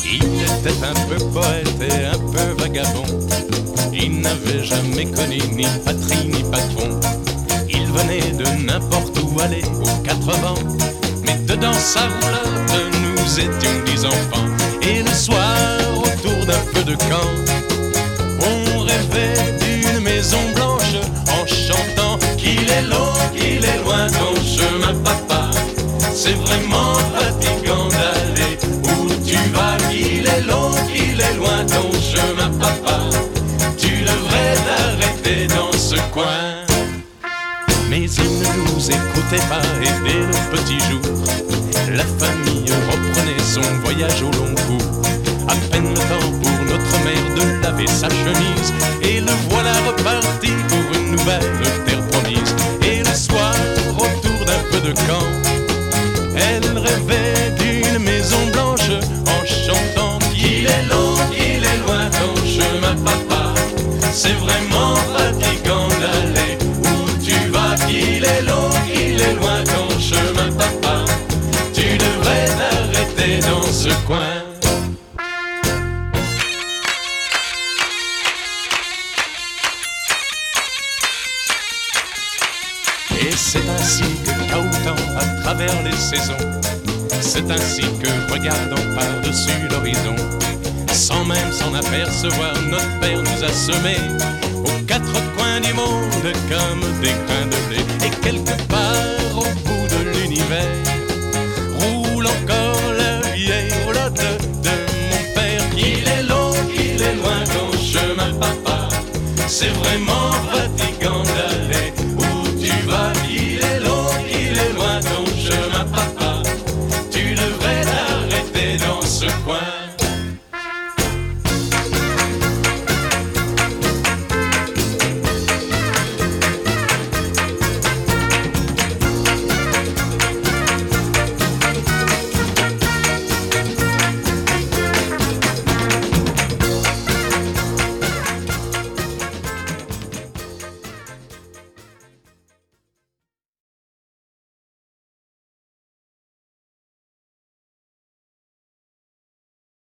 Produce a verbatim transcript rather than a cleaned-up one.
Il était un peu poète et un peu vagabond. Il n'avait jamais connu ni patrie ni patron. Il venait de n'importe où aller aux quatre vents. Mais dedans sa roulotte, nous étions dix enfants. Et le soir, autour d'un feu de camp, on rêvait d'une maison blanche en chantant qu'il est long, qu'il est loin ton chemin, papa. C'est vraiment fatigant d'aller où tu vas. Qu'il est long, qu'il est loin ton chemin, papa. Tu devrais t'arrêter dans ce coin. Mais il ne nous écoutait pas et dès le petit jour, la famille reprenait son voyage au long cours. À peine le temps pour notre mère de laver sa chemise, et le voilà reparti pour une nouvelle terre promise. Et le soir, autour d'un feu de camp, elle rêvait d'une maison blanche en chantant qu'il est long, qu'il est loin ton chemin, papa. C'est vraiment fatigant d'aller où tu vas. Qu'il est long, qu'il est loin ton chemin, papa. Tu devrais t'arrêter dans ce coin. Et c'est ainsi que cahotant à travers les saisons, c'est ainsi que regardant par-dessus l'horizon, sans même s'en apercevoir, notre père nous a semés aux quatre coins du monde comme des grains de blé. Et quelque part au bout de l'univers roule encore la vieille roulotte de mon père. Qu'il est long, qu'il est loin ton chemin, papa. C'est vraiment